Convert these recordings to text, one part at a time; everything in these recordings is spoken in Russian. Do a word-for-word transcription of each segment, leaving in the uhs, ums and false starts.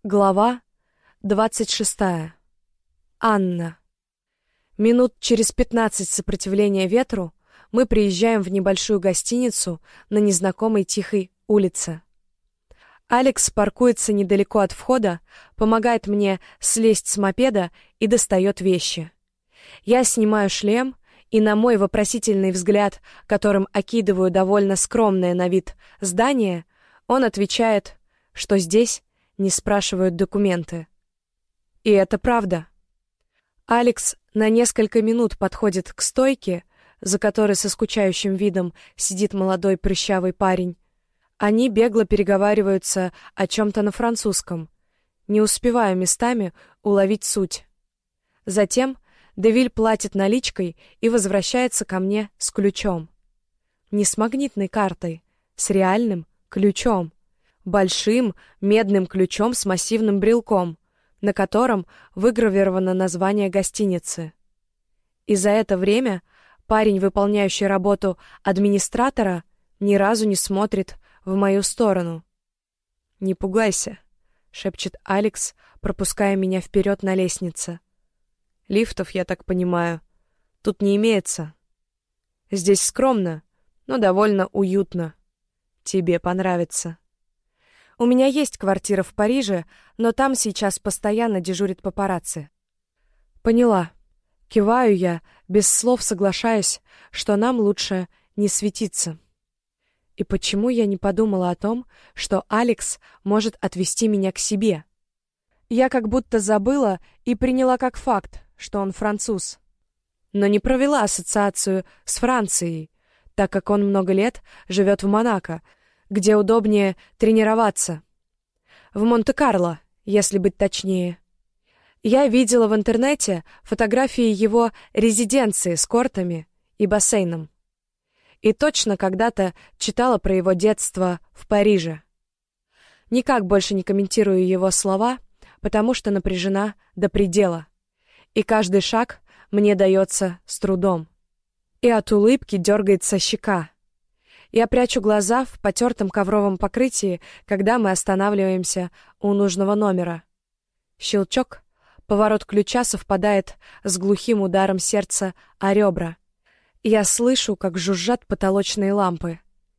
Глава двадцать шестая. Анна. Минут через пятнадцать сопротивления ветру мы приезжаем в небольшую гостиницу на незнакомой тихой улице. Алекс паркуется недалеко от входа, помогает мне слезть с мопеда и достает вещи. Я снимаю шлем, и на мой вопросительный взгляд, которым окидываю довольно скромное на вид здание, он отвечает, что здесь не спрашивают документы. И это правда. Алекс на несколько минут подходит к стойке, за которой со скучающим видом сидит молодой прыщавый парень. Они бегло переговариваются о чем-то на французском, не успевая местами уловить суть. Затем Девиль платит наличкой и возвращается ко мне с ключом. Не с магнитной картой, с реальным ключом. Большим медным ключом с массивным брелком, на котором выгравировано название гостиницы. И за это время парень, выполняющий работу администратора, ни разу не смотрит в мою сторону. «Не пугайся», — шепчет Алекс, пропуская меня вперед на лестнице. «Лифтов, я так понимаю, тут не имеется. Здесь скромно, но довольно уютно. Тебе понравится». У меня есть квартира в Париже, но там сейчас постоянно дежурит папарацци. Поняла. Киваю я, без слов соглашаясь, что нам лучше не светиться. И почему я не подумала о том, что Алекс может отвезти меня к себе? Я как будто забыла и приняла как факт, что он француз. Но не провела ассоциацию с Францией, так как он много лет живет в Монако, где удобнее тренироваться. В Монте-Карло, если быть точнее. Я видела в интернете фотографии его резиденции с кортами и бассейном. И точно когда-то читала про его детство в Париже. Никак больше не комментирую его слова, потому что напряжена до предела. И каждый шаг мне дается с трудом. И от улыбки дергается щека. Я прячу глаза в потертом ковровом покрытии, когда мы останавливаемся у нужного номера. Щелчок, поворот ключа совпадает с глухим ударом сердца о ребра. Я слышу, как жужжат потолочные лампы.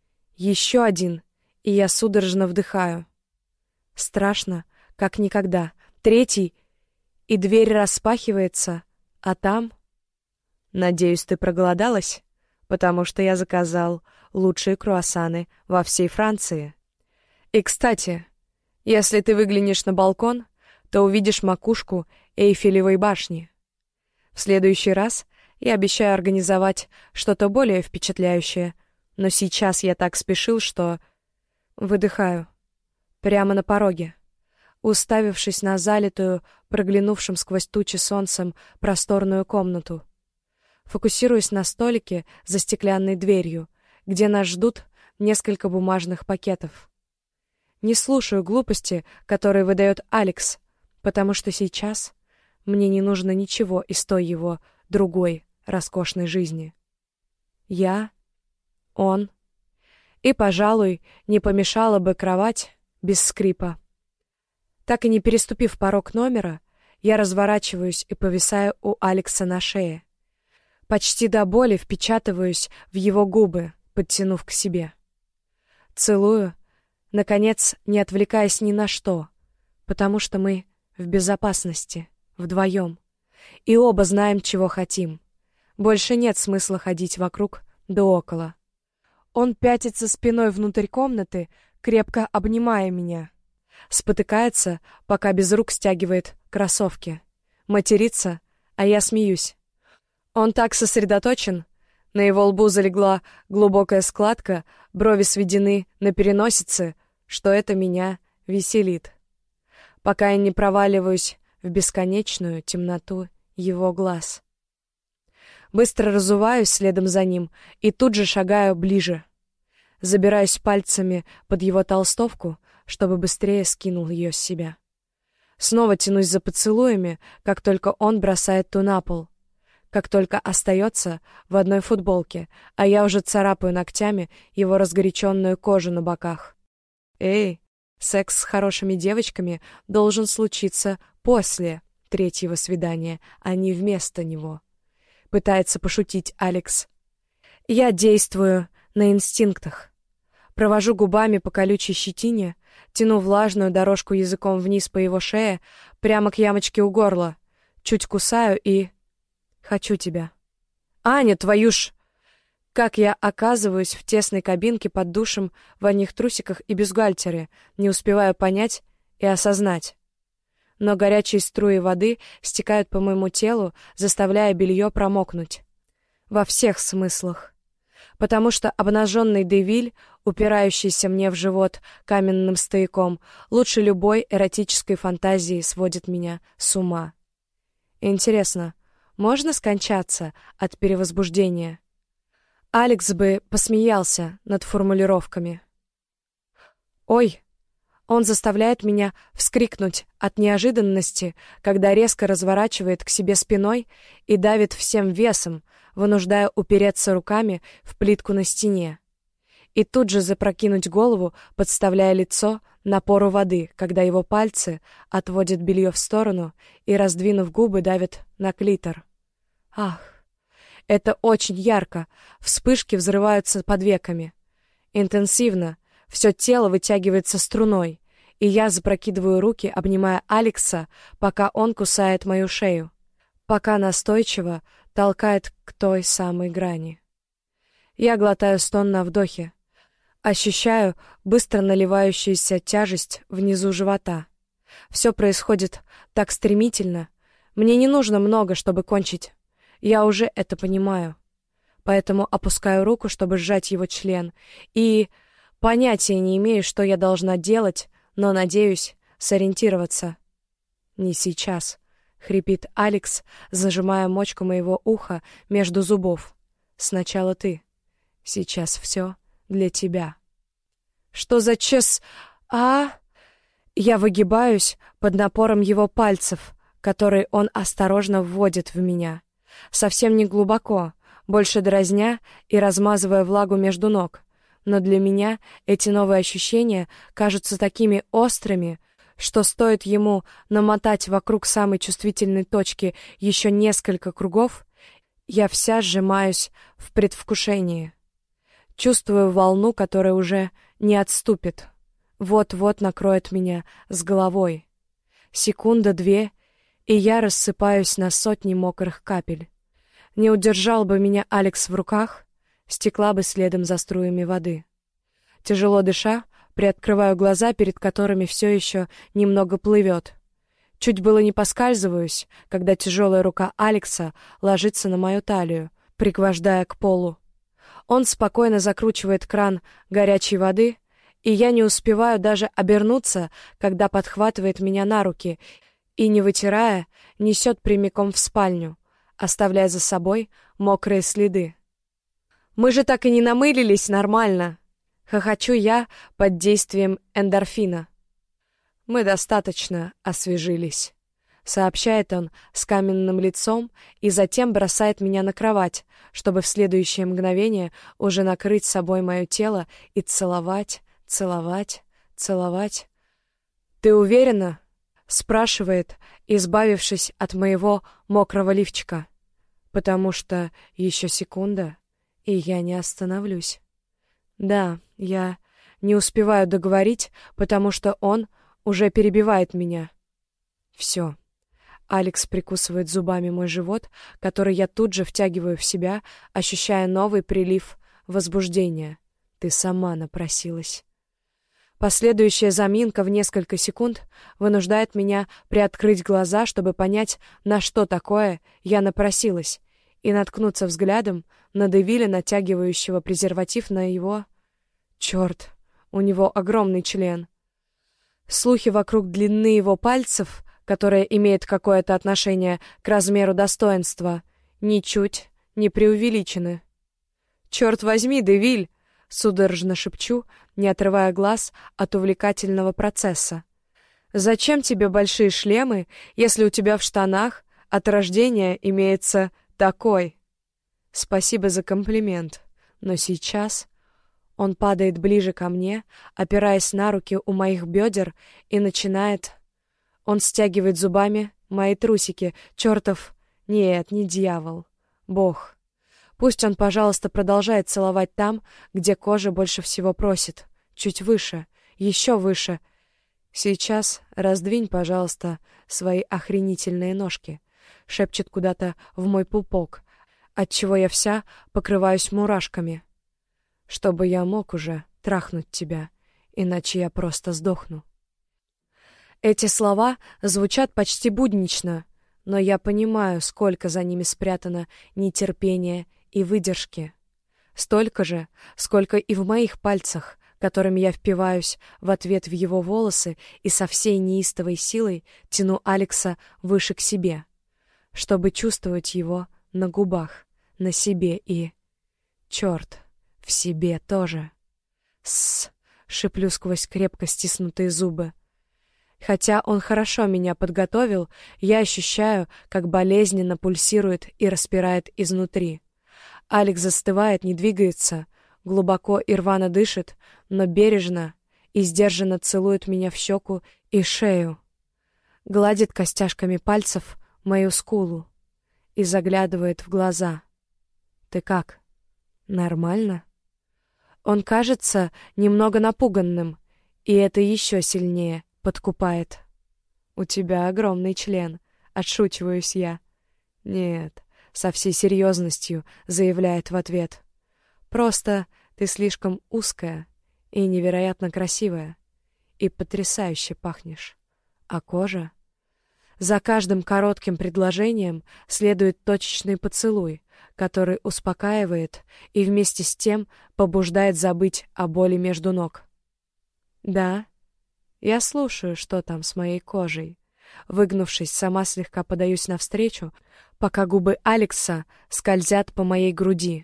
Еще один, и я судорожно вдыхаю. Страшно, как никогда. Третий, и дверь распахивается, а там... Надеюсь, ты проголодалась? Потому что я заказал лучшие круассаны во всей Франции. И, кстати, если ты выглянешь на балкон, то увидишь макушку Эйфелевой башни. В следующий раз я обещаю организовать что-то более впечатляющее, но сейчас я так спешил, что... Выдыхаю. Прямо на пороге. Уставившись на залитую, проглянувшим сквозь тучи солнцем, просторную комнату. Фокусируюсь на столике за стеклянной дверью, где нас ждут несколько бумажных пакетов. Не слушаю глупости, которые выдает Алекс, потому что сейчас мне не нужно ничего из той его другой роскошной жизни. Я, он, и, пожалуй, не помешала бы кровать без скрипа. Так и не переступив порог номера, я разворачиваюсь и повисаю у Алекса на шее. Почти до боли впечатываюсь в его губы, подтянув к себе. Целую, наконец, не отвлекаясь ни на что, потому что мы в безопасности, вдвоем, и оба знаем, чего хотим. Больше нет смысла ходить вокруг да около. Он пятится спиной внутрь комнаты, крепко обнимая меня. Спотыкается, пока без рук стягивает кроссовки. Матерится, а я смеюсь. Он так сосредоточен, на его лбу залегла глубокая складка, брови сведены на переносице, что это меня веселит. Пока я не проваливаюсь в бесконечную темноту его глаз. Быстро разуваюсь следом за ним и тут же шагаю ближе. Забираюсь пальцами под его толстовку, чтобы быстрее скинул ее с себя. Снова тянусь за поцелуями, как только он бросает ту на пол. Как только остается в одной футболке, а я уже царапаю ногтями его разгоряченную кожу на боках. «Эй, Секс с хорошими девочками должен случиться после третьего свидания, а не вместо него. Пытается пошутить Алекс. Я действую на инстинктах. Провожу губами по колючей щетине, тяну влажную дорожку языком вниз по его шее, прямо к ямочке у горла. Чуть кусаю и... Хочу тебя. Аня, твою ж... Как я оказываюсь в тесной кабинке под душем, в одних трусиках и бюстгальтере, не успеваю понять и осознать. Но горячие струи воды стекают по моему телу, заставляя белье промокнуть. Во всех смыслах. Потому что обнаженный Девиль, упирающийся мне в живот каменным стояком, лучше любой эротической фантазии сводит меня с ума. Интересно, можно скончаться от перевозбуждения? Алекс бы посмеялся над формулировками. «Ой!» Он заставляет меня вскрикнуть от неожиданности, когда резко разворачивает к себе спиной и давит всем весом, вынуждая упереться руками в плитку на стене. И тут же запрокинуть голову, подставляя лицо напору воды, когда его пальцы отводят белье в сторону и, раздвинув губы, давят на клитор. Ах! Это очень ярко, вспышки взрываются под веками. Интенсивно, все тело вытягивается струной, и я запрокидываю руки, обнимая Алекса, пока он кусает мою шею, пока настойчиво толкает к той самой грани. Я глотаю стон на вдохе, ощущаю быстро наливающуюся тяжесть внизу живота. Все происходит так стремительно, мне не нужно много, чтобы кончить. Я уже это понимаю, поэтому опускаю руку, чтобы сжать его член, и понятия не имею, что я должна делать, но надеюсь сориентироваться. «Не сейчас», — хрипит Алекс, зажимая мочку моего уха между зубов. «Сначала ты. Сейчас все для тебя». «Что за чес... а...» Я выгибаюсь под напором его пальцев, которые он осторожно вводит в меня. Совсем не глубоко, больше дразня и размазывая влагу между ног. Но для меня эти новые ощущения кажутся такими острыми, что стоит ему намотать вокруг самой чувствительной точки еще несколько кругов, я вся сжимаюсь в предвкушении. Чувствую волну, которая уже не отступит. Вот-вот накроет меня с головой. Секунда-две, и я рассыпаюсь на сотни мокрых капель. Не удержал бы меня Алекс в руках, стекла бы следом за струями воды. Тяжело дыша, приоткрываю глаза, перед которыми все еще немного плывет. Чуть было не поскальзываюсь, когда тяжелая рука Алекса ложится на мою талию, пригвождая к полу. Он спокойно закручивает кран горячей воды, и я не успеваю даже обернуться, когда подхватывает меня на руки и, не вытирая, несет прямиком в спальню, оставляя за собой мокрые следы. «Мы же так и не намылились нормально!» — хохочу я под действием эндорфина. «Мы достаточно освежились», — сообщает он с каменным лицом и затем бросает меня на кровать, чтобы в следующее мгновение уже накрыть собой мое тело и целовать, целовать, целовать. «Ты уверена?» — спрашивает, избавившись от моего мокрого лифчика. «Потому что еще секунда, и я не остановлюсь». «Да, я не успеваю договорить, потому что он уже перебивает меня». «Все». Алекс прикусывает зубами мой живот, который я тут же втягиваю в себя, ощущая новый прилив возбуждения. «Ты сама напросилась». Последующая заминка в несколько секунд вынуждает меня приоткрыть глаза, чтобы понять, на что такое я напросилась, и наткнуться взглядом на Девиля, натягивающего презерватив на его... Черт, у него огромный член. Слухи вокруг длины его пальцев, которая имеет какое-то отношение к размеру достоинства, ничуть не преувеличены. «Черт возьми, Девиль!» — судорожно шепчу, не отрывая глаз от увлекательного процесса. «Зачем тебе большие шлемы, если у тебя в штанах от рождения имеется такой?» «Спасибо за комплимент, но сейчас Он падает ближе ко мне, опираясь на руки у моих бедер, и начинает... Он стягивает зубами мои трусики. Чертов... Нет, не дьявол. Бог. Пусть он, пожалуйста, продолжает целовать там, где кожа больше всего просит. Чуть выше. Еще выше. Сейчас раздвинь, пожалуйста, свои охренительные ножки. Шепчет куда-то в мой пупок, отчего я вся покрываюсь мурашками. Чтобы я мог уже трахнуть тебя, иначе я просто сдохну. Эти слова звучат почти буднично, но я понимаю, сколько за ними спрятано нетерпения и выдержки. Столько же, сколько и в моих пальцах, которыми я впиваюсь в ответ в его волосы и со всей неистовой силой тяну Алекса выше к себе, чтобы чувствовать его на губах, на себе и... Черт, в себе тоже. «Сс!» — шиплю сквозь крепко стиснутые зубы. Хотя он хорошо меня подготовил, я ощущаю, как болезненно пульсирует и распирает изнутри. Алекс застывает, не двигается, глубоко и рвано дышит, но бережно и сдержанно целует меня в щеку и шею. Гладит костяшками пальцев мою скулу и заглядывает в глаза. «Ты как? Нормально?» Он кажется немного напуганным, и это еще сильнее подкупает. «У тебя огромный член», — отшучиваюсь я. «Нет», — со всей серьезностью заявляет в ответ. «Просто ты слишком узкая и невероятно красивая, и потрясающе пахнешь. А кожа...» За каждым коротким предложением следует точечный поцелуй, который успокаивает и вместе с тем побуждает забыть о боли между ног. «Да, я слушаю, что там с моей кожей». Выгнувшись, сама слегка подаюсь навстречу, пока губы Алекса скользят по моей груди.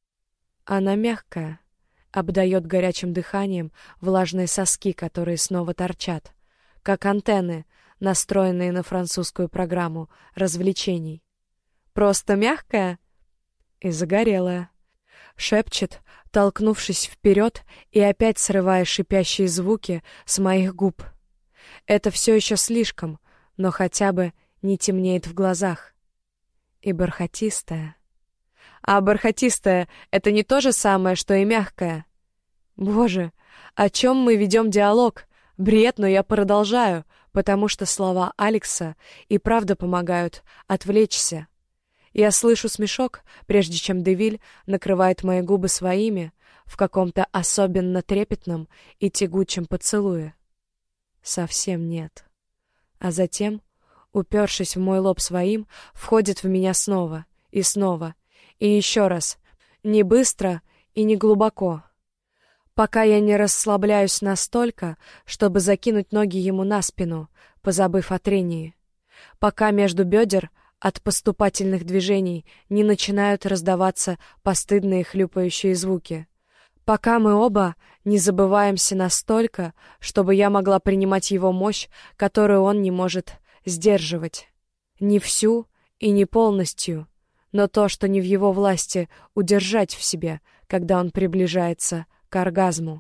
Она мягкая, обдает горячим дыханием влажные соски, которые снова торчат, как антенны, настроенные на французскую программу развлечений. «Просто мягкая и загорелая», — шепчет, толкнувшись вперед и опять срывая шипящие звуки с моих губ. Это все еще слишком, но хотя бы не темнеет в глазах. И бархатистая. А бархатистая — это не то же самое, что и мягкая. Боже, о чем мы ведем диалог? Бред, но я продолжаю, потому что слова Алекса и правда помогают отвлечься. Я слышу смешок, прежде чем Девиль накрывает мои губы своими в каком-то особенно трепетном и тягучем поцелуе. Совсем нет. А затем, упершись в мой лоб своим, входит в меня снова и снова, и еще раз, не быстро и не глубоко, пока я не расслабляюсь настолько, чтобы закинуть ноги ему на спину, позабыв о трении, пока между бедер от поступательных движений не начинают раздаваться постыдные хлюпающие звуки, пока мы оба не забываемся настолько, чтобы я могла принимать его мощь, которую он не может сдерживать. Не всю и не полностью, но то, что не в его власти удержать в себе, когда он приближается к оргазму.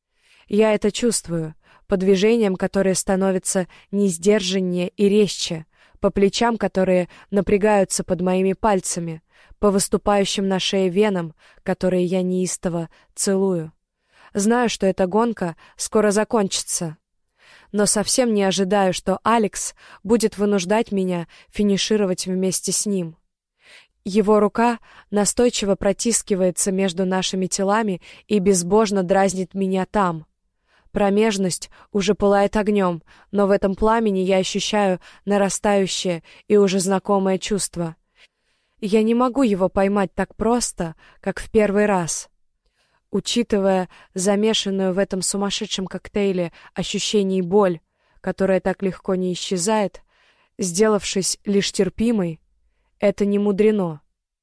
Я это чувствую по движениям, которые становятся несдержаннее и резче, по плечам, которые напрягаются под моими пальцами, по выступающим на шее венам, которые я неистово целую. Знаю, что эта гонка скоро закончится, но совсем не ожидаю, что Алекс будет вынуждать меня финишировать вместе с ним. Его рука настойчиво протискивается между нашими телами и безбожно дразнит меня там. Промежность уже пылает огнем, но в этом пламени я ощущаю нарастающее и уже знакомое чувство. Я не могу его поймать так просто, как в первый раз. Учитывая замешанную в этом сумасшедшем коктейле ощущений боль, которая так легко не исчезает, сделавшись лишь терпимой, это не мудрено.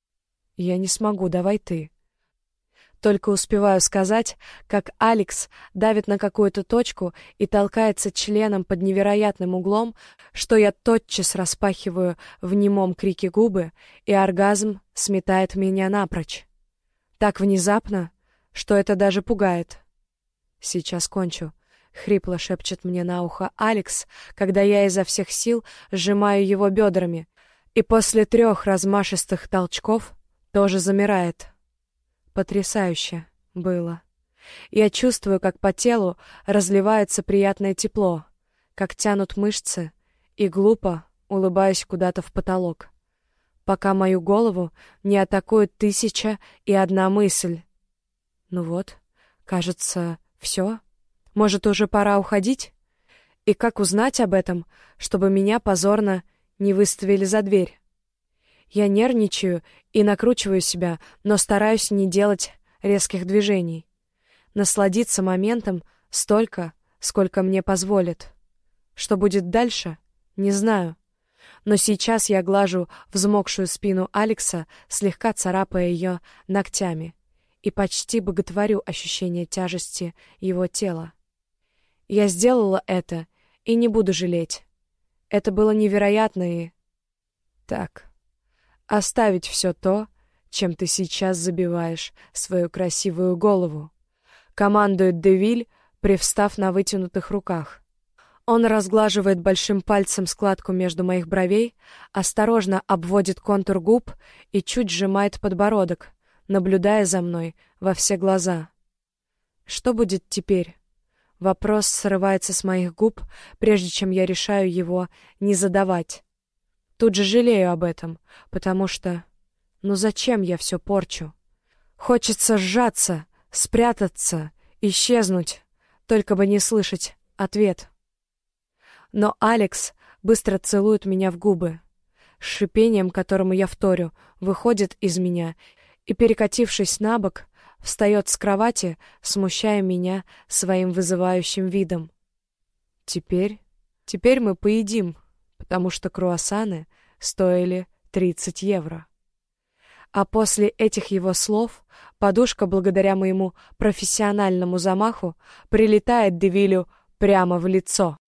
Я не смогу, давай ты. Только успеваю сказать, как Алекс давит на какую-то точку и толкается членом под невероятным углом, что я тотчас распахиваю в немом крике губы, и оргазм сметает меня напрочь. Так внезапно, что это даже пугает. «Сейчас кончу», — хрипло шепчет мне на ухо Алекс, когда я изо всех сил сжимаю его бедрами, и после трех размашистых толчков тоже замирает. Потрясающе было. Я чувствую, как по телу разливается приятное тепло, как тянут мышцы, и глупо улыбаюсь куда-то в потолок, пока мою голову не атакует тысяча и одна мысль. Ну вот, кажется, все. Может, уже пора уходить? И как узнать об этом, чтобы меня позорно не выставили за дверь? Я нервничаю и накручиваю себя, но стараюсь не делать резких движений. Насладиться моментом столько, сколько мне позволит. Что будет дальше, не знаю. Но сейчас я глажу взмокшую спину Алекса, слегка царапая ее ногтями, и почти боготворю ощущение тяжести его тела. Я сделала это и не буду жалеть. Это было невероятно и... Так, оставить все то, чем ты сейчас забиваешь свою красивую голову, командует Девиль, привстав на вытянутых руках. Он разглаживает большим пальцем складку между моих бровей, осторожно обводит контур губ и чуть сжимает подбородок, наблюдая за мной во все глаза. Что будет теперь? Вопрос срывается с моих губ, прежде чем я решаю его не задавать. Тут же жалею об этом, потому что... Ну зачем я все порчу? Хочется сжаться, спрятаться, исчезнуть, только бы не слышать ответ. Но Алекс быстро целует меня в губы. С шипением, которому я вторю, выходит из меня и, перекатившись на бок, встает с кровати, смущая меня своим вызывающим видом. Теперь, теперь мы поедим, потому что круассаны стоили тридцать евро. А после этих его слов подушка, благодаря моему профессиональному замаху, прилетает Девилю прямо в лицо.